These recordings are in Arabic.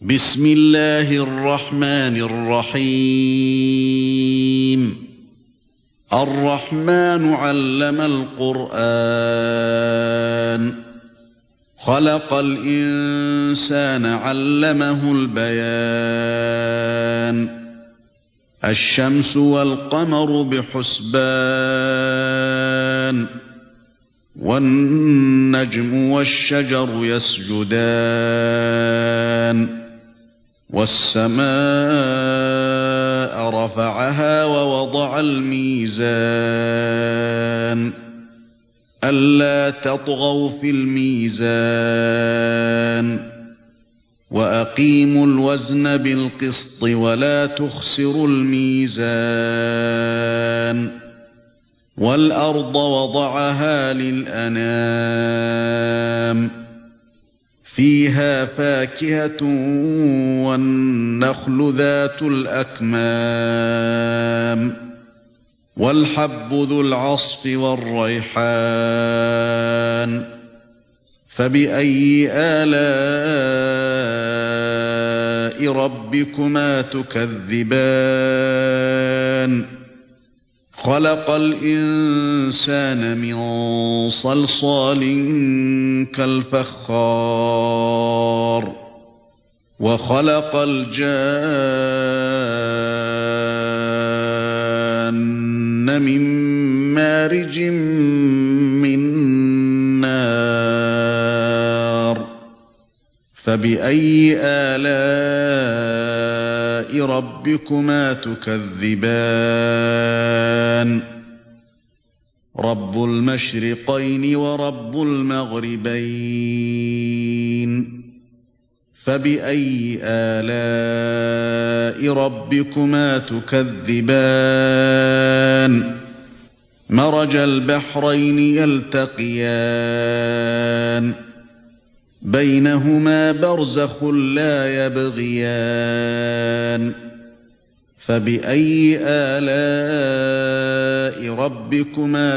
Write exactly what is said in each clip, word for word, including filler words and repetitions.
بسم الله الرحمن الرحيم. الرحمن علم القرآن، خلق الإنسان علمه البيان. الشمس والقمر بحسبان، والنجم والشجر يسجدان. والسماء رفعها ووضع الميزان، ألا تطغوا في الميزان. وأقيموا الوزن بالقسط ولا تخسروا الميزان. والأرض وضعها للأنام، فيها فاكهة والنخل ذات الأكمام، والحب ذو العصف والريحان. فبأي آلاء ربكما تكذبان؟ خلق الإنسان من صلصال كالفخار، وخلق الجان من مارج من نار. فبأي آلاء ربكما تكذبان؟ رب المشرقين ورب المغربين. فبأي آلاء ربكما تكذبان؟ مرج البحرين يلتقيان، بينهما برزخ لا يبغيان. فبأي آلاء ربكما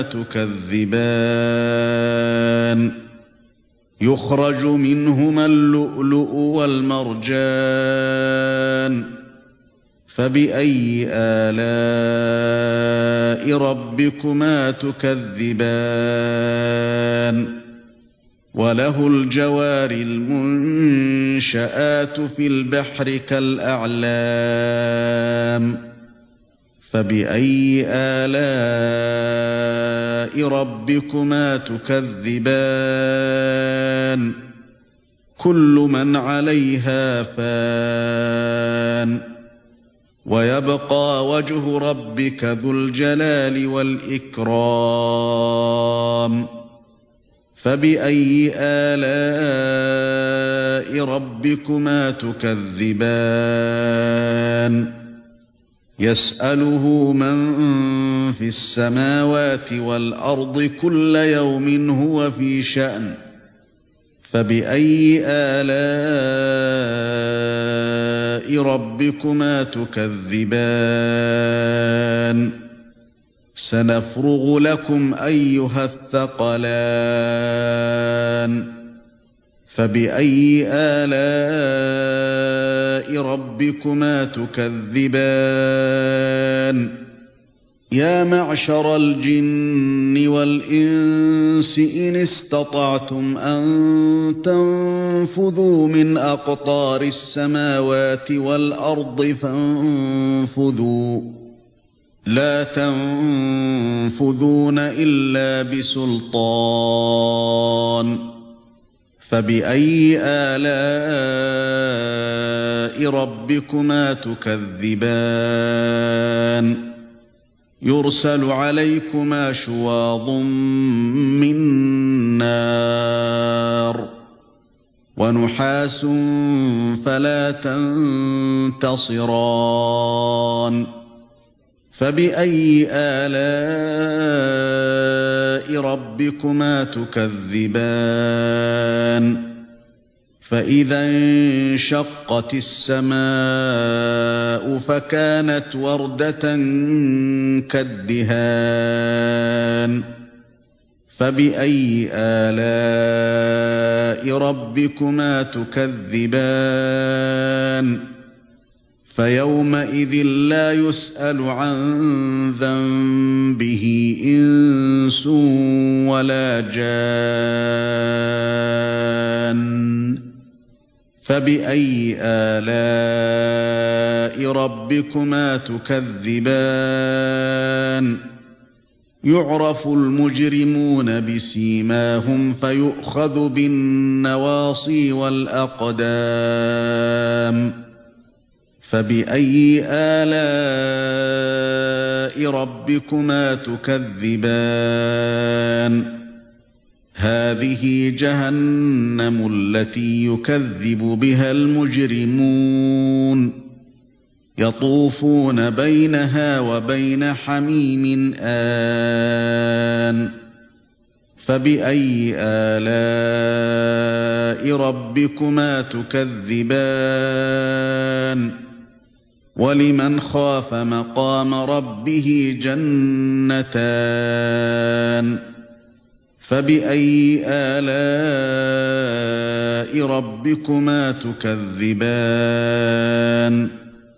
تكذبان؟ يخرج منهما اللؤلؤ والمرجان. فبأي آلاء ربكما تكذبان؟ وله الجوار المنشآت في البحر كالأعلام. فبأي آلاء ربكما تكذبان؟ كل من عليها فان، ويبقى وجه ربك ذو الجلال والإكرام. فبأي آلاء ربكما تكذبان؟ يسأله من في السماوات والأرض كل يوم هو في شأن. فبأي آلاء ربكما تكذبان؟ سنفرغ لكم أيها الثقلان. فبأي آلاء ربكما تكذبان؟ يا معشر الجن والإنس إن استطعتم أن تنفذوا من أقطار السماوات والأرض فانفذوا، لا تنفذون إلا بسلطان. فبأي آلاء ربكما تكذبان؟ يرسل عليكما شواظ من نار، ونحاس فلا تنتصران. فبأي آلاء ربكما تكذبان؟ فإذا انشقت السماء فكانت وردة كالدهان. فبأي آلاء ربكما تكذبان؟ فيومئذ لا يسأل عن ذنبه إنس ولا جان فبأي آلاء ربكما تكذبان يعرف المجرمون بسيماهم فيؤخذ بالنواصي والأقدام فبأي آلاء ربكما تكذبان هذه جهنم التي يكذب بها المجرمون يطوفون بينها وبين حميم آن فبأي آلاء ربكما تكذبان ولمن خاف مقام ربه جنتان فبأي آلاء ربكما تكذبان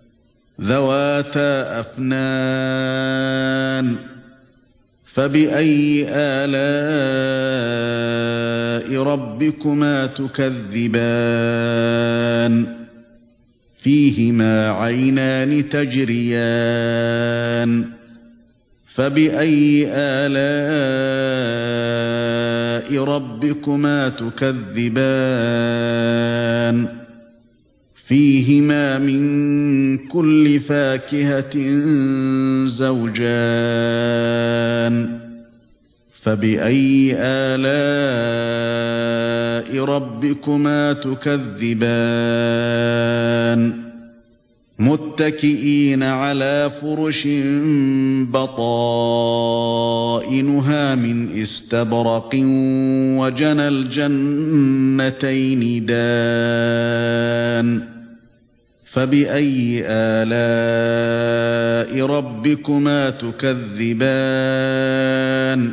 ذواتا أفنان فبأي آلاء ربكما تكذبان فيهما عينان تجريان فبأي آلاء ربكما تكذبان فيهما من كل فاكهة زوجان فبأي آلاء ربكما تكذبان متكئين على فرش بطائنها من استبرق وجنى الجنتين دان فبأي آلاء ربكما تكذبان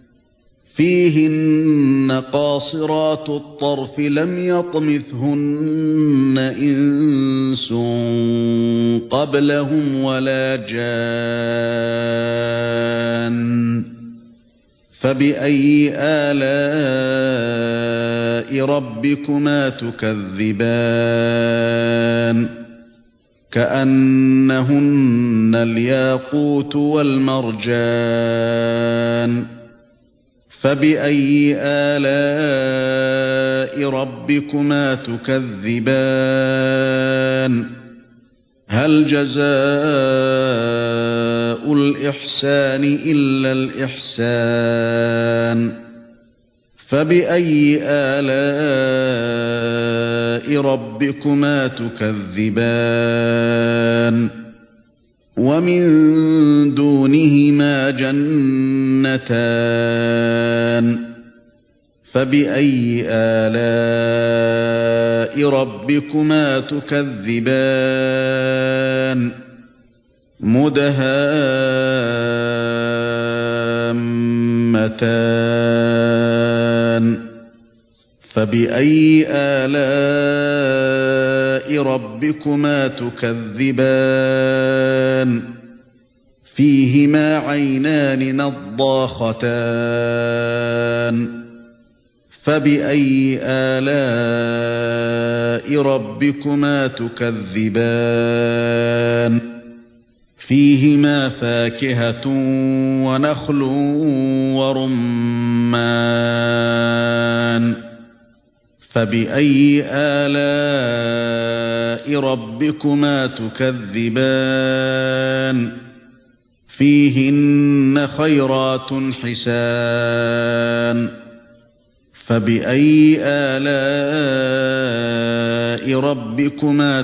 فيهن قاصرات الطرف لم يطمثهن إنس قبلهم ولا جان فبأي آلاء ربكما تكذبان كأنهن الياقوت والمرجان فبأي آلاء ربكما تكذبان هل جزاء الإحسان إلا الإحسان فبأي آلاء ربكما تكذبان ومن دونهما جنتان فبأي آلاء ربكما تكذبان مدهامتان فبأي آلاء ربكما تكذبان فيهما عينان نضاختان فبأي آلاء ربكما تكذبان فيهما فاكهة ونخل ورمان فبأي آلاء ربكما تكذبان فيهن خيرات حسان فبأي آلاء ربكما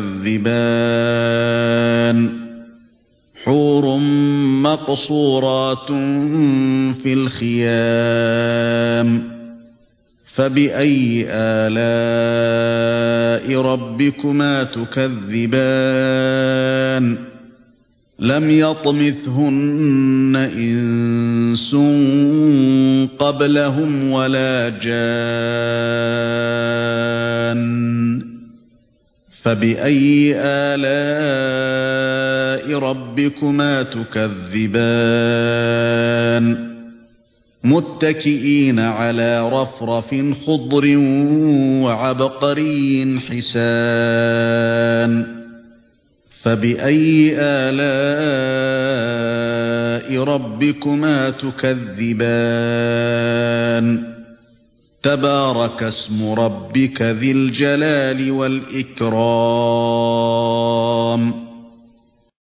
تكذبان حور مقصورات في الخيام فبأي آلاء ربكما تكذبان لم يطمثهن إنس قبلهم ولا جان فبأي آلاء ربكما تكذبان متكئين على رفرف خضر وعبقري حسان فبأي آلاء ربكما تكذبان تبارك اسم ربك ذي الجلال والإكرام